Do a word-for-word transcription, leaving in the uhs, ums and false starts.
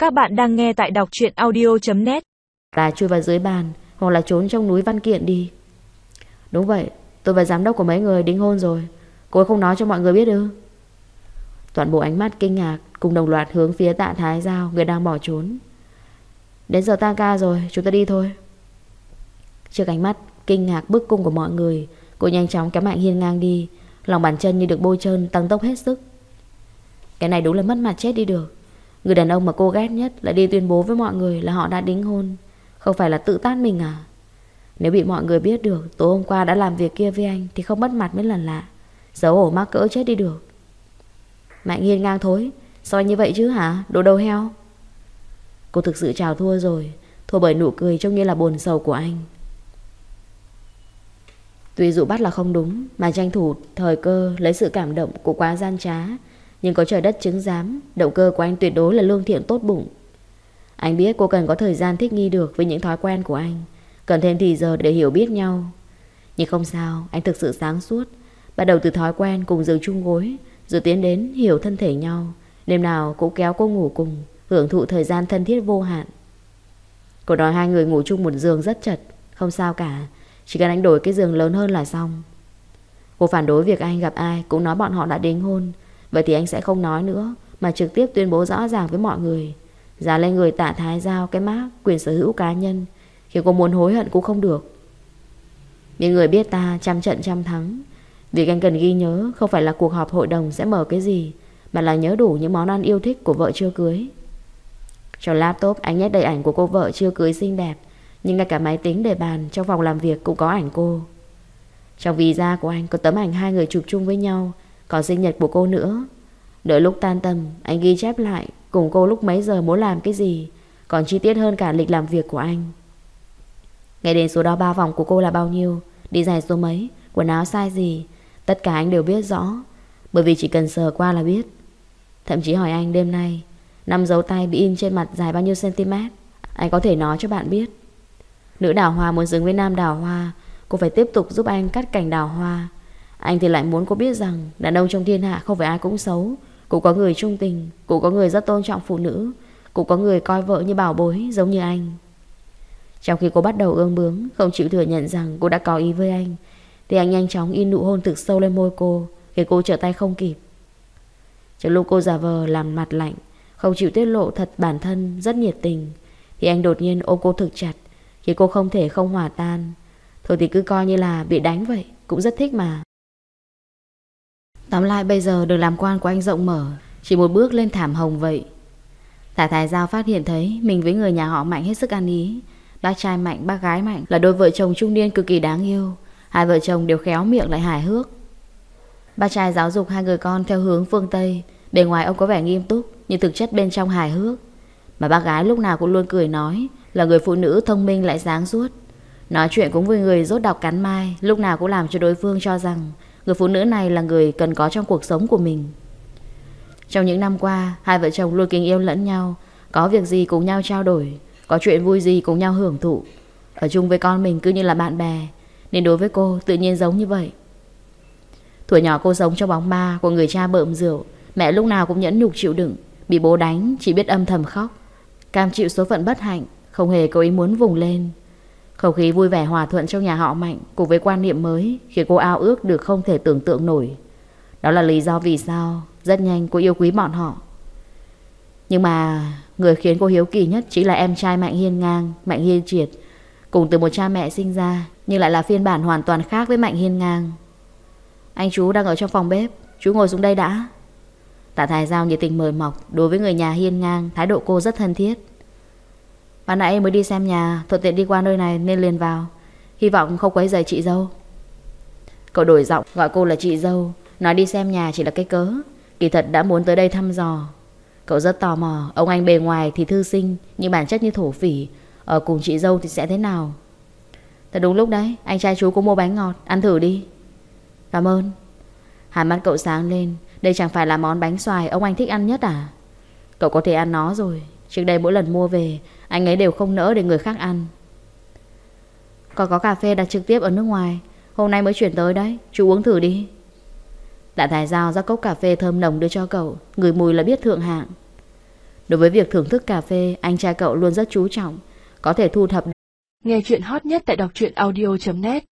Các bạn đang nghe tại đọc truyện audio chấm net. Ta chui vào dưới bàn hoặc là trốn trong núi văn kiện đi. Đúng vậy, tôi và giám đốc của mấy người đính hôn rồi. Cô ấy không nói cho mọi người biết ư? Toàn bộ ánh mắt kinh ngạc cùng đồng loạt hướng phía Tạ Thái Giao, người đang bỏ trốn. Đến giờ tan ca rồi, chúng ta đi thôi. Trước ánh mắt kinh ngạc bức cung của mọi người, cô nhanh chóng kéo Mạnh Hiên ngang đi. Lòng bàn chân như được bôi trơn, tăng tốc hết sức. Cái này đúng là mất mặt chết đi được. Người đàn ông mà cô ghét nhất lại đi tuyên bố với mọi người là họ đã đính hôn. Không phải là tự tát mình à? Nếu bị mọi người biết được tối hôm qua đã làm việc kia với anh thì không mất mặt mới là lạ. Xấu hổ mắc cỡ chết đi được. Mạnh Hiên ngang thối. Sao anh như vậy chứ hả? Đồ đầu heo. Cô thực sự chào thua rồi. Thua bởi nụ cười trông như là buồn sầu của anh. Tuy dụ bắt là không đúng, mà tranh thủ thời cơ lấy sự cảm động của quá gian trá, nhưng có trời đất chứng giám, động cơ của anh tuyệt đối là lương thiện tốt bụng. Anh biết cô cần có thời gian thích nghi được với những thói quen của anh, cần thêm thì giờ để hiểu biết nhau. Nhưng không sao, anh thực sự sáng suốt. Bắt đầu từ thói quen cùng giường chung gối, rồi tiến đến hiểu thân thể nhau. Đêm nào cũng kéo cô ngủ cùng, hưởng thụ thời gian thân thiết vô hạn. Cô nói hai người ngủ chung một giường rất chật. Không sao cả, chỉ cần anh đổi cái giường lớn hơn là xong. Cô phản đối việc anh gặp ai cũng nói bọn họ đã đính hôn. Vậy thì anh sẽ không nói nữa, mà trực tiếp tuyên bố rõ ràng với mọi người, dán lên người Tạ Thái Giao cái mác quyền sở hữu cá nhân, khi cô muốn hối hận cũng không được. Những người biết ta trăm trận trăm thắng. Việc anh cần ghi nhớ không phải là cuộc họp hội đồng sẽ mở cái gì, mà là nhớ đủ những món ăn yêu thích của vợ chưa cưới. Trong laptop anh nhét đầy ảnh của cô vợ chưa cưới xinh đẹp, nhưng ngay cả máy tính để bàn trong phòng làm việc cũng có ảnh cô. Trong visa của anh có tấm ảnh hai người chụp chung với nhau, còn sinh nhật của cô nữa. Đợi lúc tan tầm anh ghi chép lại cùng cô lúc mấy giờ muốn làm cái gì, còn chi tiết hơn cả lịch làm việc của anh. Nghe đến số đo ba vòng của cô là bao nhiêu, đi giày số mấy, quần áo size gì, tất cả anh đều biết rõ, bởi vì chỉ cần sờ qua là biết. Thậm chí hỏi anh đêm nay năm dấu tay bị in trên mặt dài bao nhiêu cm, anh có thể nói cho bạn biết. Nữ đào hoa muốn xứng với nam đào hoa, cô phải tiếp tục giúp anh cắt cành đào hoa. Anh thì lại muốn cô biết rằng đàn ông trong thiên hạ không phải ai cũng xấu. Cũng có người trung tình, cũng có người rất tôn trọng phụ nữ, cũng có người coi vợ như bảo bối giống như anh. Trong khi cô bắt đầu ương bướng, không chịu thừa nhận rằng cô đã có ý với anh, thì anh nhanh chóng in nụ hôn thực sâu lên môi cô, khiến cô trở tay không kịp. Trong lúc cô giả vờ làm mặt lạnh, không chịu tiết lộ thật bản thân rất nhiệt tình, thì anh đột nhiên ôm cô thực chặt, khiến cô không thể không hòa tan. Thôi thì cứ coi như là bị đánh vậy, cũng rất thích mà. Tóm lại bây giờ được làm quan của anh rộng mở, chỉ một bước lên thảm hồng vậy. Tạ Thái Giao phát hiện thấy mình với người nhà họ Mạnh hết sức ăn ý. Bác trai Mạnh, bác gái Mạnh là đôi vợ chồng trung niên cực kỳ đáng yêu. Hai vợ chồng đều khéo miệng lại hài hước. Bác trai giáo dục hai người con theo hướng phương Tây. Bề ngoài ông có vẻ nghiêm túc, nhưng thực chất bên trong hài hước. Mà bác gái lúc nào cũng luôn cười nói là người phụ nữ thông minh lại sáng suốt. Nói chuyện cũng với người dốt đọc cắn mai, lúc nào cũng làm cho đối phương cho rằng người phụ nữ này là người cần có trong cuộc sống của mình. Trong những năm qua, hai vợ chồng luôn kính yêu lẫn nhau, có việc gì cùng nhau trao đổi, có chuyện vui gì cùng nhau hưởng thụ. Ở chung với con mình cứ như là bạn bè, nên đối với cô tự nhiên giống như vậy. Thuở nhỏ cô sống trong bóng ma của người cha bợm rượu. Mẹ lúc nào cũng nhẫn nhục chịu đựng, bị bố đánh chỉ biết âm thầm khóc, cam chịu số phận bất hạnh, không hề có ý muốn vùng lên. Không khí vui vẻ hòa thuận trong nhà họ Mạnh cùng với quan niệm mới khiến cô ao ước được không thể tưởng tượng nổi. Đó là lý do vì sao rất nhanh cô yêu quý bọn họ. Nhưng mà người khiến cô hiếu kỳ nhất chính là em trai Mạnh Hiên Ngang, Mạnh Hiên Triệt, cùng từ một cha mẹ sinh ra, nhưng lại là phiên bản hoàn toàn khác với Mạnh Hiên Ngang. Anh chú đang ở trong phòng bếp, chú ngồi xuống đây đã. Tạ Thái Giao nhiệt tình mời mọc. Đối với người nhà Hiên Ngang, thái độ cô rất thân thiết. Ban nãy mới đi xem nhà, thuận tiện đi qua nơi này nên liền vào, hy vọng không quấy rầy chị dâu. Cậu đổi giọng gọi cô là chị dâu, nói đi xem nhà chỉ là cái cớ, kỳ thật đã muốn tới đây thăm dò. Cậu rất tò mò, ông anh bề ngoài thì thư sinh nhưng bản chất như thổ phỉ, ở cùng chị dâu thì sẽ thế nào. Thật đúng lúc đấy, anh trai chú có mua bánh ngọt, ăn thử đi. Cảm ơn. Hai mắt cậu sáng lên. Đây chẳng phải là món bánh xoài ông anh thích ăn nhất à? Cậu có thể ăn nó rồi. Trước đây mỗi lần mua về, anh ấy đều không nỡ để người khác ăn. Còn có cà phê đặt trực tiếp ở nước ngoài, hôm nay mới chuyển tới đấy, chú uống thử đi. Tạ Thái Giao ra cốc cà phê thơm nồng đưa cho cậu, ngửi mùi là biết thượng hạng. Đối với việc thưởng thức cà phê, anh trai cậu luôn rất chú trọng, có thể thu thập. Nghe chuyện hot nhất tại đọc truyện audio chấm net.